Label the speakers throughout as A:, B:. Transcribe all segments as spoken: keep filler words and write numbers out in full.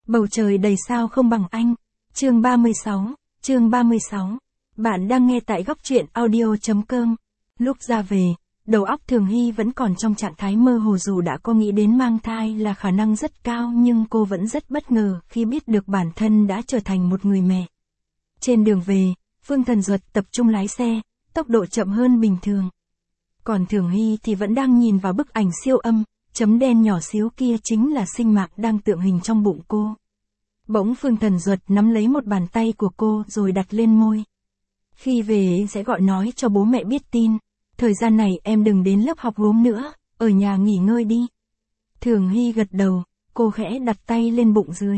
A: Bầu trời đầy sao không bằng anh. Chương ba mươi sáu, chương ba mươi sáu. Bạn đang nghe tại góc truyện audio.com. Lúc ra về, đầu óc Thường Hy vẫn còn trong trạng thái mơ hồ, dù đã có nghĩ đến mang thai là khả năng rất cao, nhưng cô vẫn rất bất ngờ khi biết được bản thân đã trở thành một người mẹ. Trên đường về, Phương Thần Duật tập trung lái xe, tốc độ chậm hơn bình thường. Còn Thường Hy thì vẫn đang nhìn vào bức ảnh siêu âm, chấm đen nhỏ xíu kia chính là sinh mạng đang tượng hình trong bụng cô. Bỗng Phương Thần Duật nắm lấy một bàn tay của cô rồi đặt lên môi. Khi về sẽ gọi nói cho bố mẹ biết tin. Thời gian này em đừng đến lớp học gốm nữa, ở nhà nghỉ ngơi đi. Thường Hy gật đầu, cô khẽ đặt tay lên bụng dưới.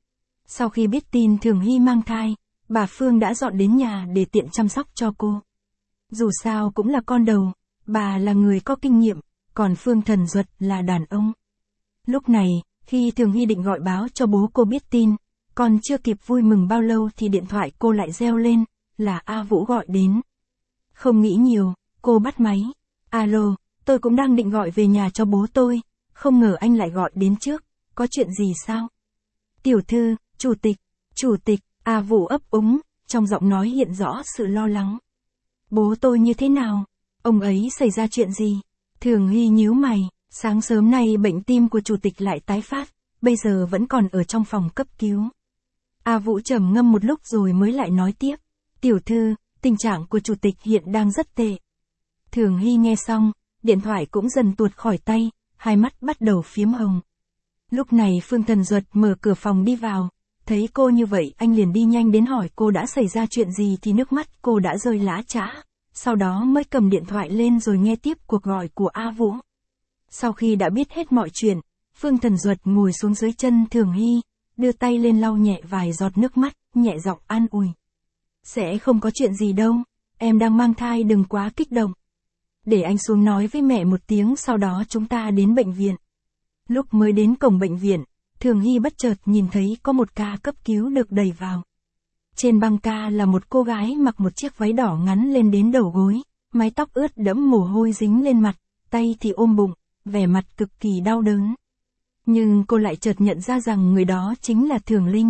A: Sau khi biết tin Thường Hy mang thai, bà Phương đã dọn đến nhà để tiện chăm sóc cho cô. Dù sao cũng là con đầu, bà là người có kinh nghiệm, còn Phương Thần Duật là đàn ông. Lúc này, khi Thường Hy định gọi báo cho bố cô biết tin, còn chưa kịp vui mừng bao lâu thì điện thoại cô lại reo lên, là A Vũ gọi đến. Không nghĩ nhiều, cô bắt máy. Alo, tôi cũng đang định gọi về nhà cho bố tôi, không ngờ anh lại gọi đến trước, có chuyện gì sao? Tiểu thư, chủ tịch, chủ tịch, A Vũ ấp úng, trong giọng nói hiện rõ sự lo lắng. Bố tôi như thế nào? Ông ấy xảy ra chuyện gì? Thường Hy nhíu mày, sáng sớm nay bệnh tim của chủ tịch lại tái phát, bây giờ vẫn còn ở trong phòng cấp cứu. A Vũ trầm ngâm một lúc rồi mới lại nói tiếp. Tiểu thư, tình trạng của chủ tịch hiện đang rất tệ. Thường Hy nghe xong, điện thoại cũng dần tuột khỏi tay, hai mắt bắt đầu phiếm hồng. Lúc này Phương Thần Duật mở cửa phòng đi vào, thấy cô như vậy anh liền đi nhanh đến hỏi cô đã xảy ra chuyện gì thì nước mắt cô đã rơi lã chã, sau đó mới cầm điện thoại lên rồi nghe tiếp cuộc gọi của A Vũ. Sau khi đã biết hết mọi chuyện, Phương Thần Duật ngồi xuống dưới chân Thường Hy, đưa tay lên lau nhẹ vài giọt nước mắt, nhẹ giọng an ủi. Sẽ không có chuyện gì đâu, em đang mang thai đừng quá kích động. Để anh xuống nói với mẹ một tiếng sau đó chúng ta đến bệnh viện. Lúc mới đến cổng bệnh viện, Thường Hy bất chợt nhìn thấy có một ca cấp cứu được đẩy vào. Trên băng ca là một cô gái mặc một chiếc váy đỏ ngắn lên đến đầu gối, mái tóc ướt đẫm mồ hôi dính lên mặt, tay thì ôm bụng, vẻ mặt cực kỳ đau đớn. Nhưng cô lại chợt nhận ra rằng người đó chính là Thường Linh.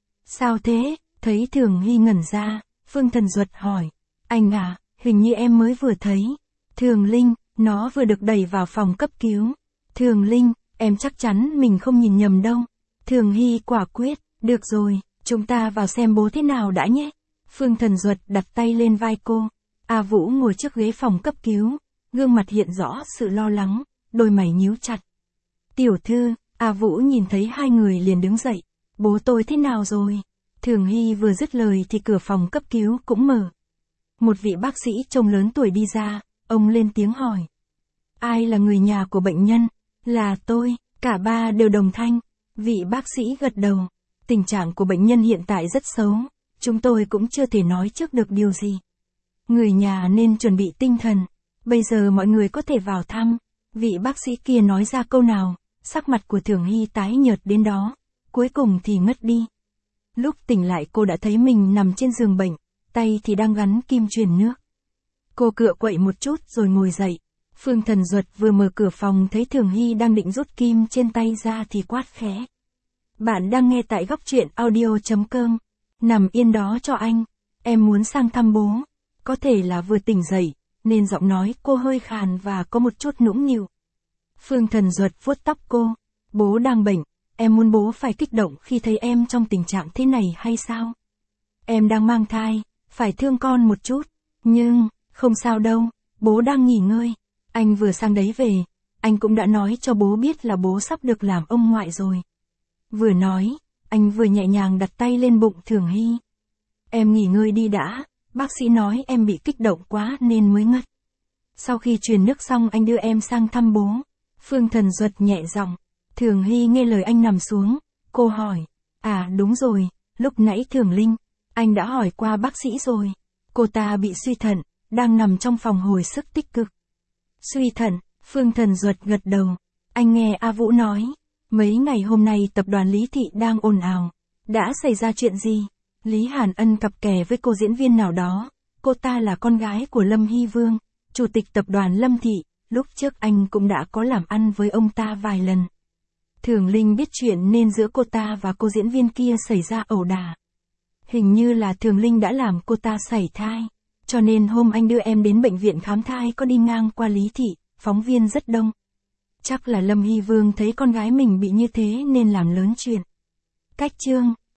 A: Sao thế? Thấy Thường Hy ngẩn ra, Phương Thần Duật hỏi. Anh à, hình như em mới vừa thấy. Thường Linh, nó vừa được đẩy vào phòng cấp cứu. Thường Linh, em chắc chắn mình không nhìn nhầm đâu. Thường Hy quả quyết, được rồi, chúng ta vào xem bố thế nào đã nhé. Phương Thần Duật đặt tay lên vai cô. A Vũ ngồi trước ghế phòng cấp cứu, gương mặt hiện rõ sự lo lắng, đôi mày nhíu chặt. Tiểu thư, A Vũ nhìn thấy hai người liền đứng dậy. Bố tôi thế nào rồi? Thường Hy vừa dứt lời thì cửa phòng cấp cứu cũng mở. Một vị bác sĩ trông lớn tuổi đi ra, ông lên tiếng hỏi. Ai là người nhà của bệnh nhân? Là tôi, cả ba đều đồng thanh. Vị bác sĩ gật đầu. Tình trạng của bệnh nhân hiện tại rất xấu, chúng tôi cũng chưa thể nói trước được điều gì. Người nhà nên chuẩn bị tinh thần, bây giờ mọi người có thể vào thăm. Vị bác sĩ kia nói ra câu nào, sắc mặt của Thường Hy tái nhợt đến đó, cuối cùng thì ngất đi. Lúc tỉnh lại cô đã thấy mình nằm trên giường bệnh, tay thì đang gắn kim truyền nước. Cô cựa quậy một chút rồi ngồi dậy. Phương Thần Duật vừa mở cửa phòng thấy Thường Hy đang định rút kim trên tay ra thì quát khẽ. Bạn đang nghe tại góc truyện audio.com. Nằm yên đó cho anh, em muốn sang thăm bố. Có thể là vừa tỉnh dậy, nên giọng nói cô hơi khàn và có một chút nũng nịu. Phương Thần Duật vuốt tóc cô. Bố đang bệnh, em muốn bố phải kích động khi thấy em trong tình trạng thế này hay sao? Em đang mang thai, phải thương con một chút. Nhưng, không sao đâu, bố đang nghỉ ngơi. Anh vừa sang đấy về, anh cũng đã nói cho bố biết là bố sắp được làm ông ngoại rồi. Vừa nói, anh vừa nhẹ nhàng đặt tay lên bụng Thường Hy. Em nghỉ ngơi đi đã, bác sĩ nói em bị kích động quá nên mới ngất. Sau khi truyền nước xong anh đưa em sang thăm bố. Phương Thần Duật nhẹ giọng. Thường Hy nghe lời anh nằm xuống, cô hỏi. À đúng rồi, lúc nãy Thường Linh, anh đã hỏi qua bác sĩ rồi. Cô ta bị suy thận, đang nằm trong phòng hồi sức tích cực. Suy thận, Phương Thần Duật gật đầu. Anh nghe A Vũ nói, mấy ngày hôm nay tập đoàn Lý Thị đang ồn ào. Đã xảy ra chuyện gì? Lý Hàn Ân cặp kè với cô diễn viên nào đó. Cô ta là con gái của Lâm Hy Vương, chủ tịch tập đoàn Lâm Thị. Lúc trước anh cũng đã có làm ăn với ông ta vài lần. Thường Linh biết chuyện nên giữa cô ta và cô diễn viên kia xảy ra ẩu đả. Hình như là Thường Linh đã làm cô ta sảy thai. Cho nên hôm anh đưa em đến bệnh viện khám thai có đi ngang qua Lý Thị, phóng viên rất đông. Chắc là Lâm Hy Vương thấy con gái mình bị như thế nên làm lớn chuyện. Cách chương